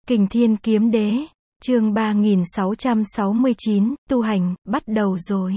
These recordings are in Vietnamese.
Kình Thiên Kiếm Đế, chương 3669, tu hành, bắt đầu rồi.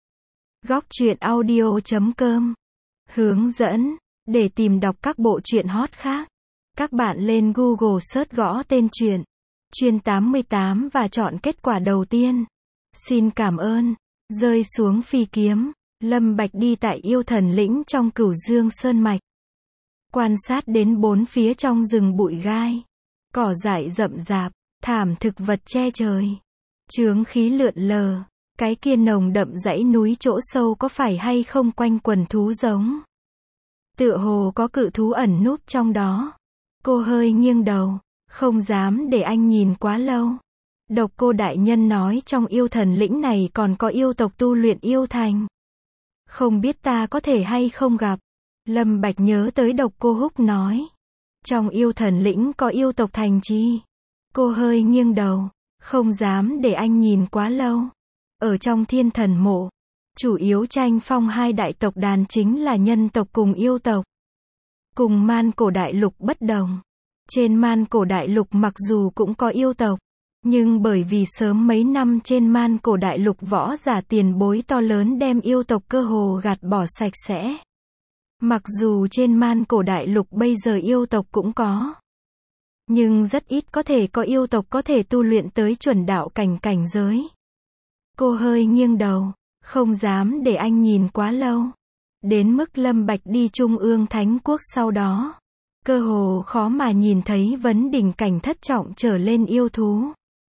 Góc truyện audio.com. Hướng dẫn, để tìm đọc các bộ truyện hot khác. Các bạn lên Google search gõ tên truyện, Chuyên 88 và chọn kết quả đầu tiên. Xin cảm ơn. Rơi xuống phi kiếm, Lâm Bạch đi tại yêu thần lĩnh trong Cửu Dương Sơn Mạch. Quan sát đến bốn phía trong rừng bụi gai. Cỏ dại rậm rạp, thảm thực vật che trời. Chướng khí lượn lờ, cái kia nồng đậm dãy núi chỗ sâu có phải hay không quanh quần thú giống. Tựa hồ có cự thú ẩn núp trong đó. Cô hơi nghiêng đầu, không dám để anh nhìn quá lâu. Độc Cô đại nhân nói trong yêu thần lĩnh này còn có yêu tộc tu luyện yêu thành. Không biết ta có thể hay không gặp. Lâm Bạch nhớ tới Độc Cô Húc nói. Trong yêu thần lĩnh có yêu tộc thành chi. Cô hơi nghiêng đầu, không dám để anh nhìn quá lâu. Ở trong thiên thần mộ, chủ yếu tranh phong hai đại tộc đàn chính là nhân tộc cùng yêu tộc. Cùng Man Cổ đại lục bất đồng. Trên Man Cổ đại lục mặc dù cũng có yêu tộc, nhưng bởi vì sớm mấy năm trên Man Cổ đại lục võ giả tiền bối to lớn đem yêu tộc cơ hồ gạt bỏ sạch sẽ. Mặc dù trên Man Cổ đại lục bây giờ yêu tộc cũng có, nhưng rất ít có thể có yêu tộc có thể tu luyện tới chuẩn đạo cảnh cảnh giới. Cô hơi nghiêng đầu, không dám để anh nhìn quá lâu. Đến mức Lâm Bạch đi Trung ương Thánh Quốc sau đó, cơ hồ khó mà nhìn thấy vấn đỉnh cảnh thất trọng trở lên yêu thú.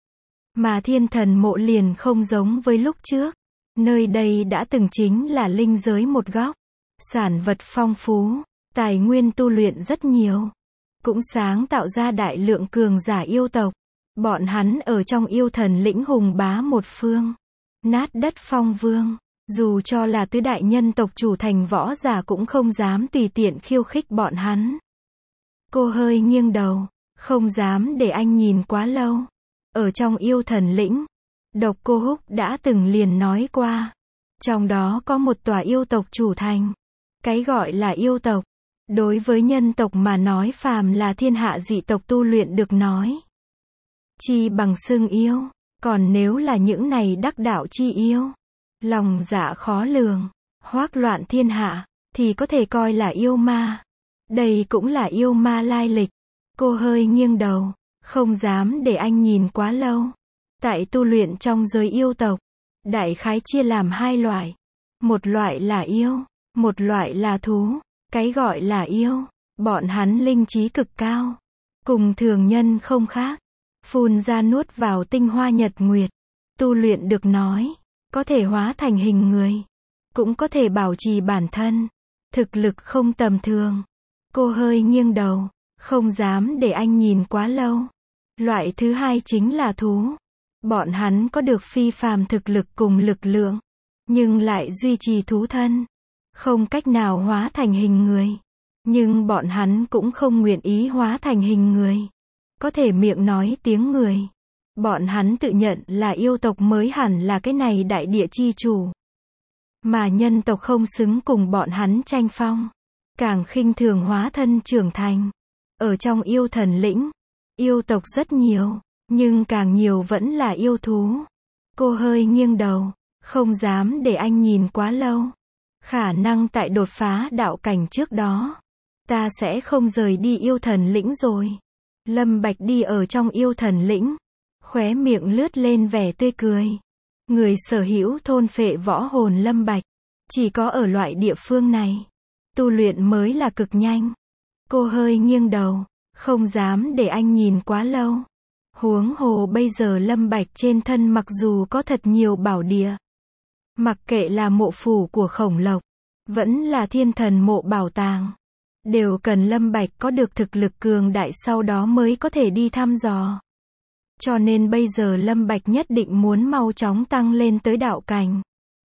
Mà thiên thần mộ liền không giống với lúc trước. Nơi đây đã từng chính là linh giới một góc. Sản vật phong phú, tài nguyên tu luyện rất nhiều. Cũng sáng tạo ra đại lượng cường giả yêu tộc. Bọn hắn ở trong yêu thần lĩnh hùng bá một phương. Nát đất phong vương. Dù cho là tứ đại nhân tộc chủ thành võ giả cũng không dám tùy tiện khiêu khích bọn hắn. Cô hơi nghiêng đầu, không dám để anh nhìn quá lâu. Ở trong yêu thần lĩnh, Độc Cô Húc đã từng liền nói qua. Trong đó có một tòa yêu tộc chủ thành. Cái gọi là yêu tộc, đối với nhân tộc mà nói phàm là thiên hạ dị tộc tu luyện được nói. Chi bằng xưng yêu, còn nếu là những này đắc đạo chi yêu, lòng dạ khó lường, hoác loạn thiên hạ, thì có thể coi là yêu ma. Đây cũng là yêu ma lai lịch. Cô hơi nghiêng đầu, không dám để anh nhìn quá lâu. Tại tu luyện trong giới yêu tộc, đại khái chia làm hai loại. Một loại là yêu, một loại là thú. Cái gọi là yêu, bọn hắn linh trí cực cao, cùng thường nhân không khác. Phun ra nuốt vào tinh hoa nhật nguyệt, tu luyện được nói, có thể hóa thành hình người, cũng có thể bảo trì bản thân, thực lực không tầm thường. Cô hơi nghiêng đầu, không dám để anh nhìn quá lâu. Loại thứ hai chính là thú. Bọn hắn có được phi phàm thực lực cùng lực lượng, nhưng lại duy trì thú thân, không cách nào hóa thành hình người. Nhưng bọn hắn cũng không nguyện ý hóa thành hình người, có thể miệng nói tiếng người. Bọn hắn tự nhận là yêu tộc mới hẳn là cái này đại địa chi chủ. Mà nhân tộc không xứng cùng bọn hắn tranh phong, càng khinh thường hóa thân trưởng thành. Ở trong yêu thần lĩnh, yêu tộc rất nhiều, nhưng càng nhiều vẫn là yêu thú. Cô hơi nghiêng đầu, không dám để anh nhìn quá lâu. Khả năng tại đột phá đạo cảnh trước đó, ta sẽ không rời đi yêu thần lĩnh rồi. Lâm Bạch đi ở trong yêu thần lĩnh, khóe miệng lướt lên vẻ tươi cười. Người sở hữu thôn phệ võ hồn Lâm Bạch, chỉ có ở loại địa phương này, tu luyện mới là cực nhanh. Cô hơi nghiêng đầu, không dám để anh nhìn quá lâu. Huống hồ bây giờ Lâm Bạch trên thân mặc dù có thật nhiều bảo địa, mặc kệ là mộ phủ của Khổng Lộc, vẫn là thiên thần mộ bảo tàng, đều cần Lâm Bạch có được thực lực cường đại sau đó mới có thể đi thăm dò. Cho nên bây giờ Lâm Bạch nhất định muốn mau chóng tăng lên tới đạo cảnh.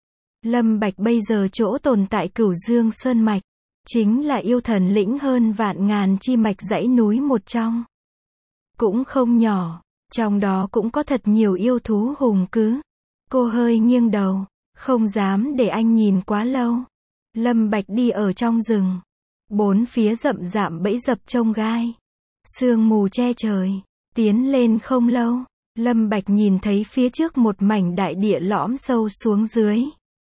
Lâm Bạch bây giờ chỗ tồn tại Cửu Dương Sơn Mạch, chính là yêu thần lĩnh hơn vạn ngàn chi mạch dãy núi một trong. Cũng không nhỏ, trong đó cũng có thật nhiều yêu thú hùng cứ. Cô hơi nghiêng đầu, không dám để anh nhìn quá lâu. Lâm Bạch đi ở trong rừng, bốn phía rậm rạp bẫy dập chông gai, sương mù che trời, Tiến lên không lâu, Lâm Bạch nhìn thấy phía trước một mảnh đại địa lõm sâu xuống dưới.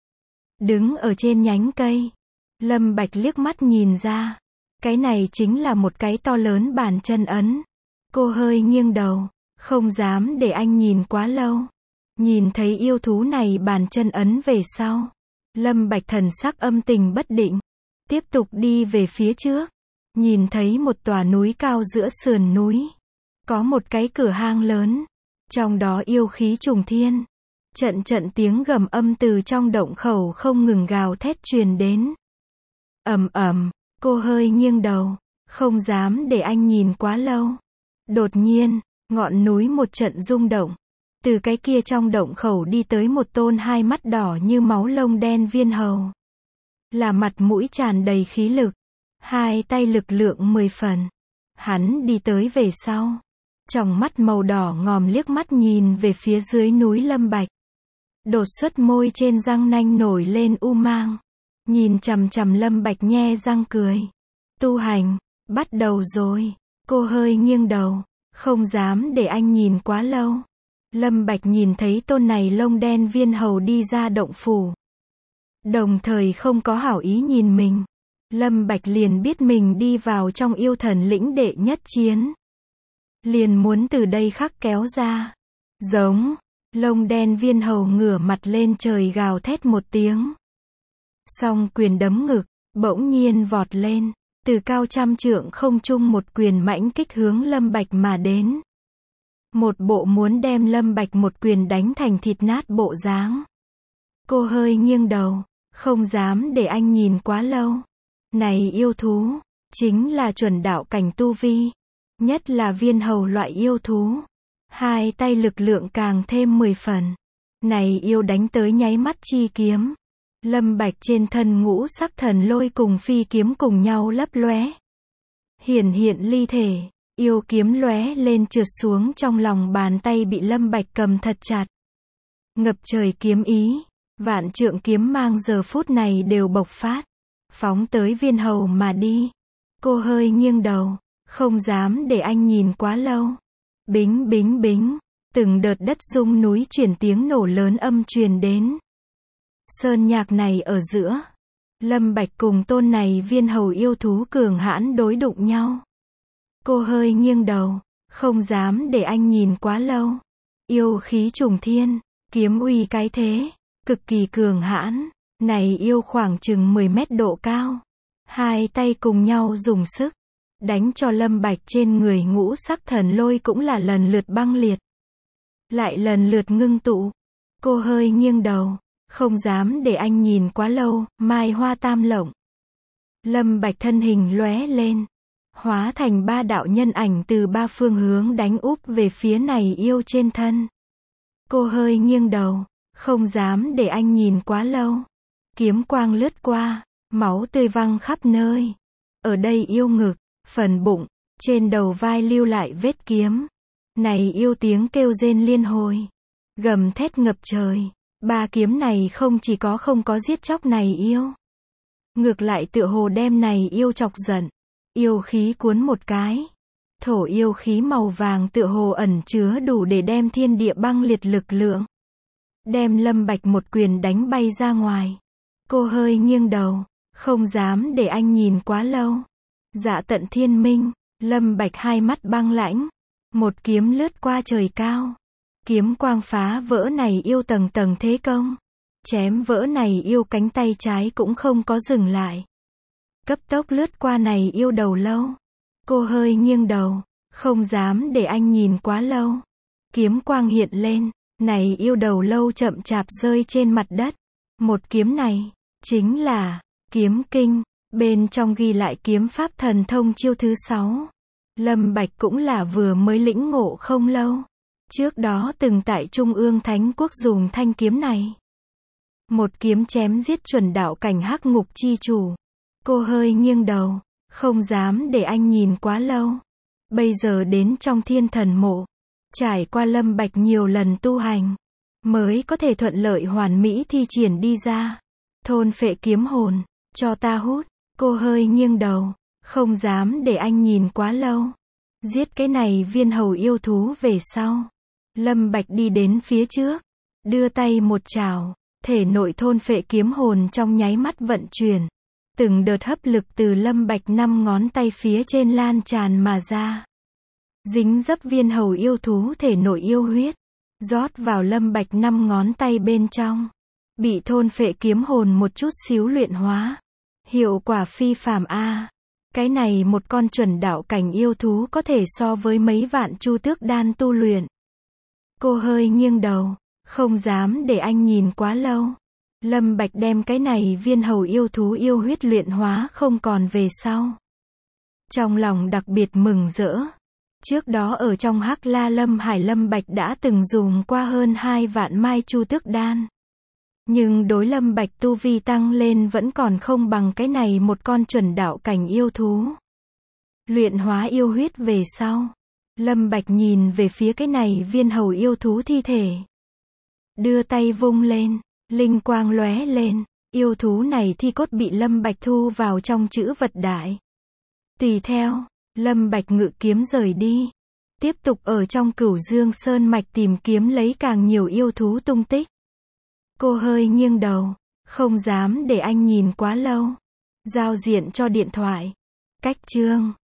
Đứng ở trên nhánh cây, Lâm Bạch liếc mắt nhìn ra, cái này chính là một cái to lớn bàn chân ấn. Cô hơi nghiêng đầu, không dám để anh nhìn quá lâu. Nhìn thấy yêu thú này bàn chân ấn về sau, Lâm Bạch thần sắc âm tình bất định, tiếp tục đi về phía trước. Nhìn thấy một tòa núi cao giữa sườn núi, có một cái cửa hang lớn, trong đó yêu khí trùng thiên. Trận trận tiếng gầm âm từ trong động khẩu không ngừng gào thét truyền đến. Ầm ầm, cô hơi nghiêng đầu, không dám để anh nhìn quá lâu. Đột nhiên, ngọn núi một trận rung động. Từ cái kia trong động khẩu đi tới một tôn hai mắt đỏ như máu lông đen viên hầu. Là mặt mũi tràn đầy khí lực, hai tay lực lượng 10 phần. Hắn đi tới về sau, tròng mắt màu đỏ ngòm liếc mắt nhìn về phía dưới núi Lâm Bạch. Đột xuất môi trên răng nanh nổi lên u mang. Nhìn chằm chằm Lâm Bạch nhe răng cười. Tu hành, bắt đầu rồi. Cô hơi nghiêng đầu, không dám để anh nhìn quá lâu. Lâm Bạch nhìn thấy tôn này lông đen viên hầu đi ra động phủ. Đồng thời không có hảo ý nhìn mình. Lâm Bạch liền biết mình đi vào trong yêu thần lĩnh đệ nhất chiến. Liền muốn từ đây khắc kéo ra. Giống, lông đen viên hầu ngửa mặt lên trời gào thét một tiếng. Song quyền đấm ngực, bỗng nhiên vọt lên, từ cao trăm trượng không trung một quyền mãnh kích hướng Lâm Bạch mà đến. Một bộ muốn đem Lâm Bạch một quyền đánh thành thịt nát bộ dáng. Cô hơi nghiêng đầu, không dám để anh nhìn quá lâu. Này yêu thú, chính là chuẩn đạo cảnh tu vi. Nhất là viên hầu loại yêu thú. Hai tay lực lượng càng thêm 10 phần. Này yêu đánh tới nháy mắt chi kiếm. Lâm Bạch trên thân ngũ sắc thần lôi cùng phi kiếm cùng nhau lấp lóe. Hiển hiện ly thể, yêu kiếm lóe lên trượt xuống trong lòng bàn tay bị Lâm Bạch cầm thật chặt. Ngập trời kiếm ý, vạn trượng kiếm mang giờ phút này đều bộc phát, phóng tới viên hầu mà đi. Cô hơi nghiêng đầu, không dám để anh nhìn quá lâu. Bính bính bính, từng đợt đất rung núi chuyển tiếng nổ lớn âm truyền đến. Sơn nhạc này ở giữa, Lâm Bạch cùng tôn này viên hầu yêu thú cường hãn đối đụng nhau. Cô hơi nghiêng đầu, không dám để anh nhìn quá lâu. Yêu khí trùng thiên, kiếm uy cái thế, cực kỳ cường hãn. Này yêu khoảng chừng 10 mét độ cao. Hai tay cùng nhau dùng sức, đánh cho Lâm Bạch trên người ngũ sắc thần lôi cũng là lần lượt băng liệt. Lại lần lượt ngưng tụ. Cô hơi nghiêng đầu, không dám để anh nhìn quá lâu, mai hoa tam lộng. Lâm Bạch thân hình lóe lên, hóa thành ba đạo nhân ảnh từ ba phương hướng đánh úp về phía này yêu trên thân. Cô hơi nghiêng đầu, không dám để anh nhìn quá lâu. Kiếm quang lướt qua, máu tươi văng khắp nơi. Ở đây yêu ngực, phần bụng, trên đầu vai lưu lại vết kiếm. Này yêu tiếng kêu rên liên hồi, gầm thét ngập trời. Ba kiếm này không chỉ có không có giết chóc này yêu, ngược lại tựa hồ đem này yêu chọc giận. Yêu khí cuốn một cái, thổ yêu khí màu vàng tựa hồ ẩn chứa đủ để đem thiên địa băng liệt lực lượng, đem Lâm Bạch một quyền đánh bay ra ngoài. Cô hơi nghiêng đầu, không dám để anh nhìn quá lâu. Dạ tận thiên minh, Lâm Bạch hai mắt băng lãnh, một kiếm lướt qua trời cao. Kiếm quang phá vỡ này yêu tầng tầng thế công. Chém vỡ này yêu cánh tay trái cũng không có dừng lại. Cấp tốc lướt qua này yêu đầu lâu. Cô hơi nghiêng đầu, không dám để anh nhìn quá lâu. Kiếm quang hiện lên, này yêu đầu lâu chậm chạp rơi trên mặt đất. Một kiếm này, chính là kiếm kinh, bên trong ghi lại kiếm pháp thần thông chiêu thứ 6. Lâm Bạch cũng là vừa mới lĩnh ngộ không lâu. Trước đó từng tại Trung ương Thánh Quốc dùng thanh kiếm này. Một kiếm chém giết chuẩn đạo cảnh hắc ngục chi chủ. Cô hơi nghiêng đầu, không dám để anh nhìn quá lâu. Bây giờ đến trong thiên thần mộ, trải qua Lâm Bạch nhiều lần tu hành, mới có thể thuận lợi hoàn mỹ thi triển đi ra. Thôn phệ kiếm hồn, cho ta hút. Cô hơi nghiêng đầu, không dám để anh nhìn quá lâu. Giết cái này viên hầu yêu thú về sau. Lâm Bạch đi đến phía trước. Đưa tay một chảo. Thể nội thôn phệ kiếm hồn trong nháy mắt vận chuyển. Từng đợt hấp lực từ Lâm Bạch 5 ngón tay phía trên lan tràn mà ra. Dính dấp viên hầu yêu thú thể nội yêu huyết. Rót vào Lâm Bạch 5 ngón tay bên trong. Bị thôn phệ kiếm hồn một chút xíu luyện hóa. Hiệu quả phi phàm a. Cái này một con chuẩn đạo cảnh yêu thú có thể so với mấy vạn chu tước đan tu luyện. Cô hơi nghiêng đầu. Không dám để anh nhìn quá lâu. Lâm Bạch đem cái này viên hầu yêu thú yêu huyết luyện hóa không còn về sau. Trong lòng đặc biệt mừng rỡ. Trước đó ở trong Hắc La Lâm Hải Lâm Bạch đã từng dùng qua hơn 2 vạn mai chu tước đan. Nhưng đối Lâm Bạch tu vi tăng lên vẫn còn không bằng cái này một con chuẩn đạo cảnh yêu thú. Luyện hóa yêu huyết về sau. Lâm Bạch nhìn về phía cái này viên hầu yêu thú thi thể. Đưa tay vung lên. Linh quang lóe lên. Yêu thú này thi cốt bị Lâm Bạch thu vào trong trữ vật đại. Tùy theo, Lâm Bạch ngự kiếm rời đi. Tiếp tục ở trong Cửu Dương Sơn Mạch tìm kiếm lấy càng nhiều yêu thú tung tích. Cô hơi nghiêng đầu. Không dám để anh nhìn quá lâu. Giao diện cho điện thoại. Cách chương